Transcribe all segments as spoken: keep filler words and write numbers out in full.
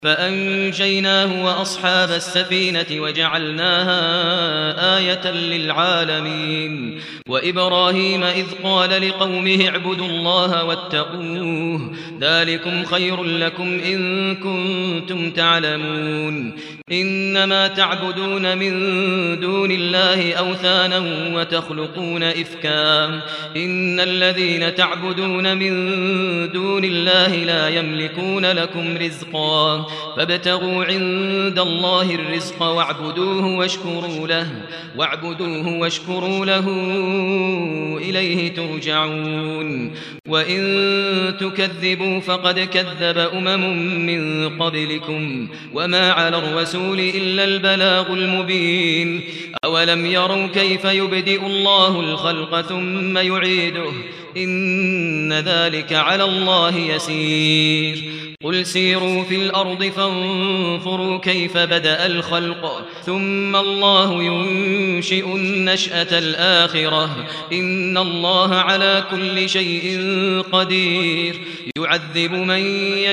فأنجيناه وأصحاب السفينة وجعلناها آية للعالمين. وإبراهيم إذ قال لقومه اعبدوا الله واتقوه ذلكم خير لكم إن كنتم تعلمون. إنما تعبدون من دون الله أوثانا وتخلقون إفكا إن الذين تعبدون من دون الله لا يملكون لكم رزقا فابتغوا عند الله الرزق واعبدوه واشكروا له واعبدوه واشكروا له إليه ترجعون. وإن تكذبوا فقد كذب أمم من قبلكم وما على الرسول إلا البلاغ المبين. أولم يروا كيف يبدئ الله الخلق ثم يعيده إن ذلك على الله يسير. قل سيروا في الأرض فانظروا كيف بدأ الخلق ثم الله ينشئ النشأة الآخرة إن الله على كل شيء قدير. يعذب من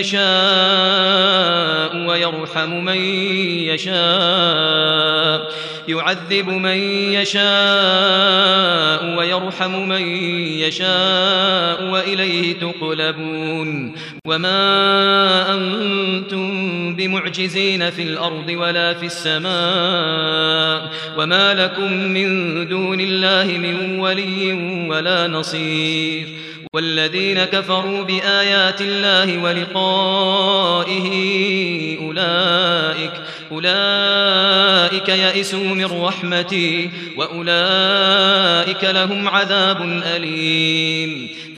يشاء ويرحم من يشاء يعذب من يشاء ويرحم من يشاء وإليه تقلبون. وما أنتم بمعجزين في الأرض ولا في السماء وما لكم من دون الله من ولي ولا نصير. والذين كفروا بآيات الله ولقائه أولئك أولئك يئسوا من رحمتي وأولئك لهم عذاب أليم.